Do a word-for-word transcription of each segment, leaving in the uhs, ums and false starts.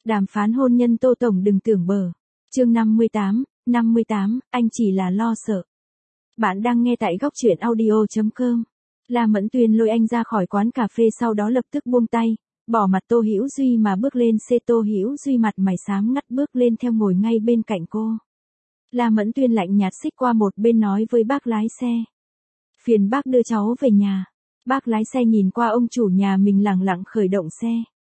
Đàm phán hôn nhân Tô Tổng đừng tưởng bờ. Chương năm mươi tám, năm mươi tám, anh chỉ là lo sợ. Bạn đang nghe tại góc truyện audio chấm com. La Mẫn Tuyên lôi anh ra khỏi quán cà phê, sau đó lập tức buông tay, bỏ mặt Tô Hữu Duy mà bước lên xe. Tô Hữu Duy mặt mày xám ngắt bước lên theo, ngồi ngay bên cạnh cô. La Mẫn Tuyên lạnh nhạt xích qua một bên nói với bác lái xe: "Phiền bác đưa cháu về nhà." Bác lái xe nhìn qua ông chủ nhà mình lẳng lặng khởi động xe.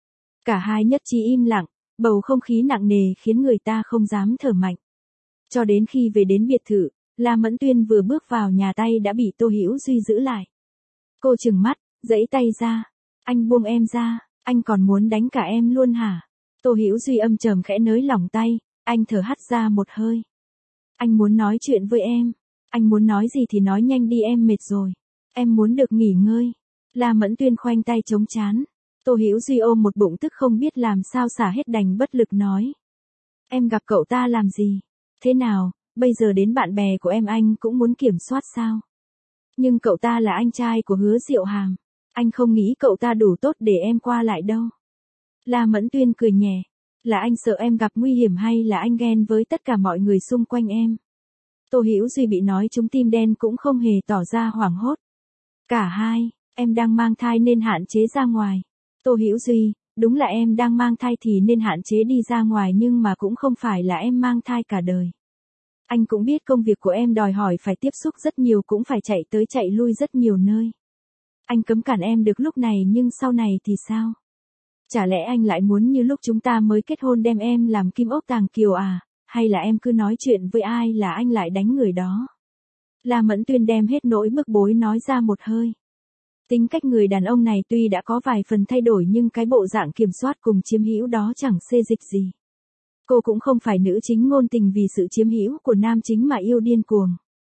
Cả hai nhất trí im lặng, bầu không khí nặng nề khiến người ta không dám thở mạnh. Cho đến khi về đến biệt thự, La Mẫn Tuyên vừa bước vào nhà tay đã bị Tô Hữu Duy giữ lại. Cô trừng mắt, giãy tay ra: "Anh buông em ra, anh còn muốn đánh cả em luôn hả?" Tô Hữu Duy âm trầm khẽ nới lỏng tay, anh thở hắt ra một hơi. "Anh muốn nói chuyện với em, anh muốn nói gì thì nói nhanh đi, em mệt rồi, em muốn được nghỉ ngơi." La Mẫn Tuyên khoanh tay chống trán. Tô Hữu Duy ôm một bụng tức không biết làm sao xả hết đành bất lực nói: "Em gặp cậu ta làm gì? Thế nào, bây giờ đến bạn bè của em anh cũng muốn kiểm soát sao? Nhưng cậu ta là anh trai của Hứa Diệu Hàm, anh không nghĩ cậu ta đủ tốt để em qua lại đâu." La Mẫn Tuyên cười nhẹ: "Là anh sợ em gặp nguy hiểm hay là anh ghen với tất cả mọi người xung quanh em?" Tô Hữu Duy bị nói trúng tim đen cũng không hề tỏ ra hoảng hốt. "Cả hai, em đang mang thai nên hạn chế ra ngoài." Tô Hữu Duy: "Đúng là em đang mang thai thì nên hạn chế đi ra ngoài, nhưng mà cũng không phải là em mang thai cả đời. Anh cũng biết công việc của em đòi hỏi phải tiếp xúc rất nhiều, cũng phải chạy tới chạy lui rất nhiều nơi. Anh cấm cản em được lúc này, nhưng sau này thì sao? Chả lẽ anh lại muốn như lúc chúng ta mới kết hôn đem em làm kim ốc tàng kiều à? Hay là em cứ nói chuyện với ai là anh lại đánh người đó?" La Mẫn Tuyên đem hết nỗi bức bối nói ra một hơi. Tính cách người đàn ông này tuy đã có vài phần thay đổi, nhưng cái bộ dạng kiểm soát cùng chiếm hữu đó chẳng xê dịch gì. Cô cũng không phải nữ chính ngôn tình vì sự chiếm hữu của nam chính mà yêu điên cuồng.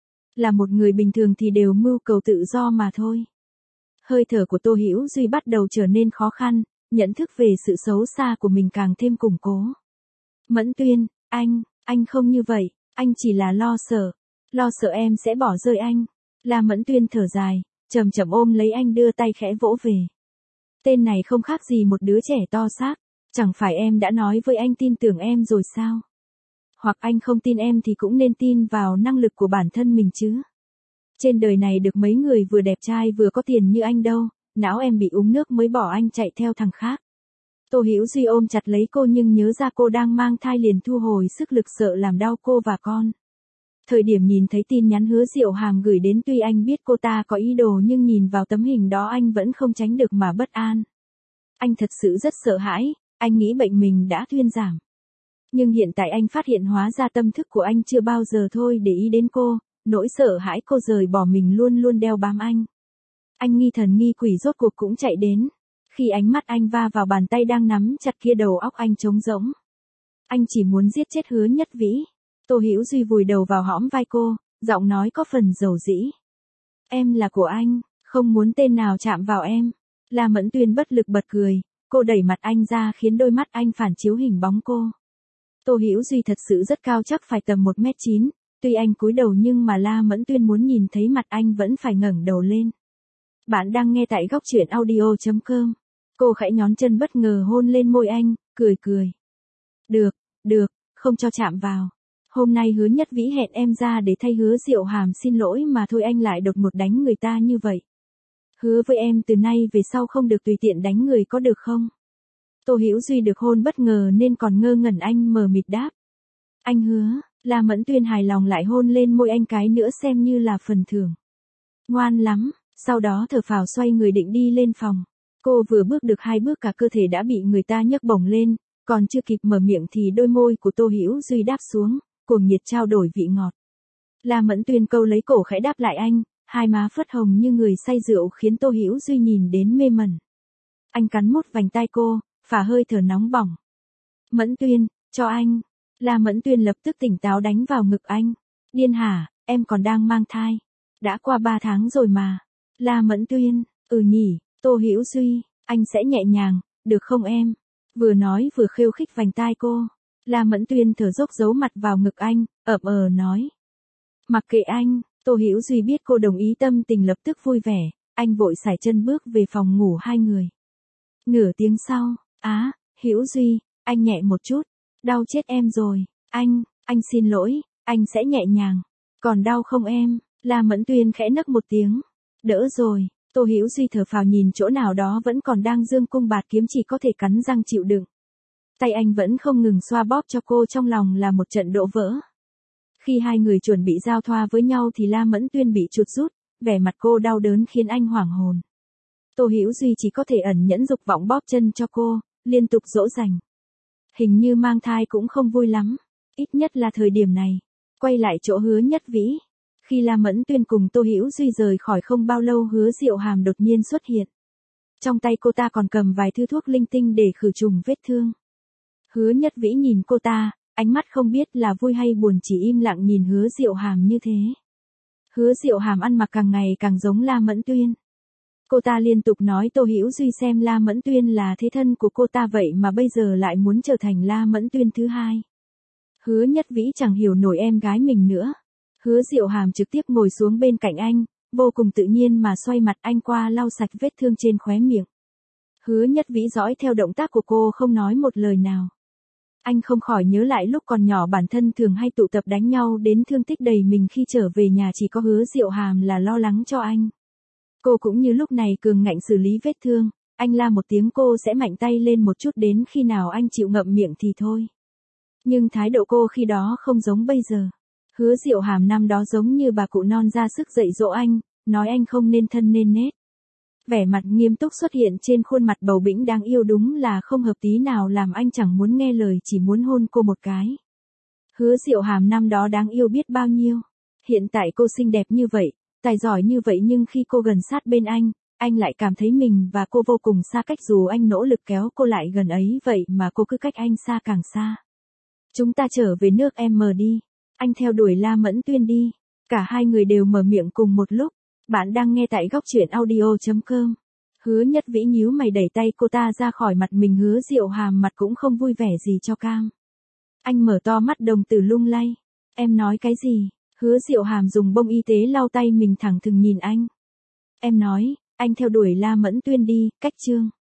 Là một người bình thường thì đều mưu cầu tự do mà thôi. Hơi thở của Tô Hữu Duy bắt đầu trở nên khó khăn, nhận thức về sự xấu xa của mình càng thêm củng cố. "Mẫn Tuyên, anh, anh không như vậy, anh chỉ là lo sợ, lo sợ em sẽ bỏ rơi anh." La Mẫn Tuyên thở dài, chậm chậm ôm lấy anh, đưa tay khẽ vỗ về. "Tên này không khác gì một đứa trẻ to xác, chẳng phải em đã nói với anh tin tưởng em rồi sao? Hoặc anh không tin em thì cũng nên tin vào năng lực của bản thân mình chứ. Trên đời này được mấy người vừa đẹp trai vừa có tiền như anh đâu, não em bị uống nước mới bỏ anh chạy theo thằng khác." Tô Hữu Duy ôm chặt lấy cô, nhưng nhớ ra cô đang mang thai liền thu hồi sức lực, sợ làm đau cô và con. Thời điểm nhìn thấy tin nhắn Hứa Diệu Hàm gửi đến, tuy anh biết cô ta có ý đồ, nhưng nhìn vào tấm hình đó anh vẫn không tránh được mà bất an. Anh thật sự rất sợ hãi, anh nghĩ bệnh mình đã thuyên giảm. Nhưng hiện tại anh phát hiện hóa ra tâm thức của anh chưa bao giờ thôi để ý đến cô, nỗi sợ hãi cô rời bỏ mình luôn luôn đeo bám anh. Anh nghi thần nghi quỷ rốt cuộc cũng chạy đến. Khi ánh mắt anh va vào bàn tay đang nắm chặt kia, đầu óc anh trống rỗng. Anh chỉ muốn giết chết Hứa Nhất Vĩ. Tô Hữu Duy vùi đầu vào hõm vai cô, giọng nói có phần dầu dĩ: "Em là của anh, không muốn tên nào chạm vào em." La Mẫn Tuyên bất lực bật cười, cô đẩy mặt anh ra khiến đôi mắt anh phản chiếu hình bóng cô. Tô Hữu Duy thật sự rất cao, chắc phải tầm một mét chín, tuy anh cúi đầu nhưng mà La Mẫn Tuyên muốn nhìn thấy mặt anh vẫn phải ngẩng đầu lên. Bạn đang nghe tại góc truyện audio chấm com. Cô khẽ nhón chân bất ngờ hôn lên môi anh, cười cười: "Được, được, không cho chạm vào. Hôm nay Hứa Nhất Vĩ hẹn em ra để thay Hứa Diệu Hàm xin lỗi mà thôi, anh lại đột ngột đánh người ta như vậy. Hứa với em từ nay về sau không được tùy tiện đánh người, có được không?" Tô Hữu Duy được hôn bất ngờ nên còn ngơ ngẩn, anh mờ mịt đáp: "Anh hứa." La Mẫn Tuyên hài lòng lại hôn lên môi anh cái nữa xem như là phần thưởng. "Ngoan lắm." Sau đó thở phào xoay người định đi lên phòng. Cô vừa bước được hai bước cả cơ thể đã bị người ta nhấc bổng lên, còn chưa kịp mở miệng thì đôi môi của Tô Hữu Duy đáp xuống, cuồng nhiệt trao đổi vị ngọt. La Mẫn Tuyên câu lấy cổ khẽ đáp lại anh, hai má phớt hồng như người say rượu khiến Tô Hữu Duy nhìn đến mê mẩn. Anh cắn mút vành tai cô, phả hơi thở nóng bỏng. "Mẫn Tuyên, cho anh." La Mẫn Tuyên lập tức tỉnh táo đánh vào ngực anh. "Điên hả, em còn đang mang thai. Đã qua ba tháng rồi mà." La Mẫn Tuyên: "Ừ nhỉ." Tô Hữu Duy: "Anh sẽ nhẹ nhàng, được không em?" Vừa nói vừa khêu khích vành tai cô. La Mẫn Tuyên thở dốc giấu mặt vào ngực anh, ậm ờ nói: "Mặc kệ anh." Tô Hữu Duy biết cô đồng ý, tâm tình lập tức vui vẻ, anh vội sải chân bước về phòng ngủ hai người. Nửa tiếng sau: "Á, Hữu Duy, Anh nhẹ một chút. Đau chết em rồi. Anh, anh xin lỗi, anh sẽ nhẹ nhàng. Còn đau không em? La Mẫn Tuyên khẽ nấc một tiếng. Đỡ rồi. Tô Hữu Duy thở phào nhìn chỗ nào đó vẫn còn đang dương cung bạt kiếm, chỉ có thể cắn răng chịu đựng. Tay anh vẫn không ngừng xoa bóp cho cô, trong lòng là một trận đổ vỡ. Khi hai người chuẩn bị giao thoa với nhau thì La Mẫn Tuyên bị chuột rút, vẻ mặt cô đau đớn khiến anh hoảng hồn. Tô Hữu Duy chỉ có thể ẩn nhẫn dục vọng bóp chân cho cô, liên tục dỗ dành. Hình như mang thai cũng không vui lắm, ít nhất là thời điểm này. Quay lại chỗ Hứa Nhất Vĩ. Khi La Mẫn Tuyên cùng Tô Hữu Duy rời khỏi không bao lâu, Hứa Diệu Hàm đột nhiên xuất hiện. Trong tay cô ta còn cầm vài thứ thuốc linh tinh để khử trùng vết thương. Hứa Nhất Vĩ nhìn cô ta, ánh mắt không biết là vui hay buồn, chỉ im lặng nhìn Hứa Diệu Hàm như thế. Hứa Diệu Hàm ăn mặc càng ngày càng giống La Mẫn Tuyên. Cô ta liên tục nói Tô Hữu Duy xem La Mẫn Tuyên là thế thân của cô ta, vậy mà bây giờ lại muốn trở thành La Mẫn Tuyên thứ hai. Hứa Nhất Vĩ chẳng hiểu nổi em gái mình nữa. Hứa Diệu Hàm trực tiếp ngồi xuống bên cạnh anh, vô cùng tự nhiên mà xoay mặt anh qua lau sạch vết thương trên khóe miệng. Hứa Nhất Vĩ dõi theo động tác của cô không nói một lời nào. Anh không khỏi nhớ lại lúc còn nhỏ bản thân thường hay tụ tập đánh nhau đến thương tích đầy mình, khi trở về nhà chỉ có Hứa Diệu Hàm là lo lắng cho anh. Cô cũng như lúc này cường ngạnh xử lý vết thương, anh la một tiếng cô sẽ mạnh tay lên một chút, đến khi nào anh chịu ngậm miệng thì thôi. Nhưng thái độ cô khi đó không giống bây giờ. Hứa Diệu Hàm năm đó giống như bà cụ non ra sức dạy dỗ anh, nói anh không nên thân nên nết. Vẻ mặt nghiêm túc xuất hiện trên khuôn mặt bầu bĩnh đáng yêu, đúng là không hợp tí nào, làm anh chẳng muốn nghe lời, chỉ muốn hôn cô một cái. Hứa Diệu Hàm năm đó đáng yêu biết bao nhiêu. Hiện tại cô xinh đẹp như vậy, tài giỏi như vậy, nhưng khi cô gần sát bên anh, anh lại cảm thấy mình và cô vô cùng xa cách, dù anh nỗ lực kéo cô lại gần ấy vậy mà cô cứ cách anh xa càng xa. Chúng ta trở về nước em đi. Anh theo đuổi La Mẫn Tuyên đi. Cả hai người đều mở miệng cùng một lúc. Bạn đang nghe tại góc truyện audio chấm com. Hứa Nhất Vĩ nhíu mày đẩy tay cô ta ra khỏi mặt mình. Hứa Diệu Hàm mặt cũng không vui vẻ gì cho cam. Anh mở to mắt đồng tử lung lay. Em nói cái gì? Hứa Diệu Hàm dùng bông y tế lau tay mình, thẳng thừng nhìn anh. Em nói, anh theo đuổi La Mẫn Tuyên đi, cách chương.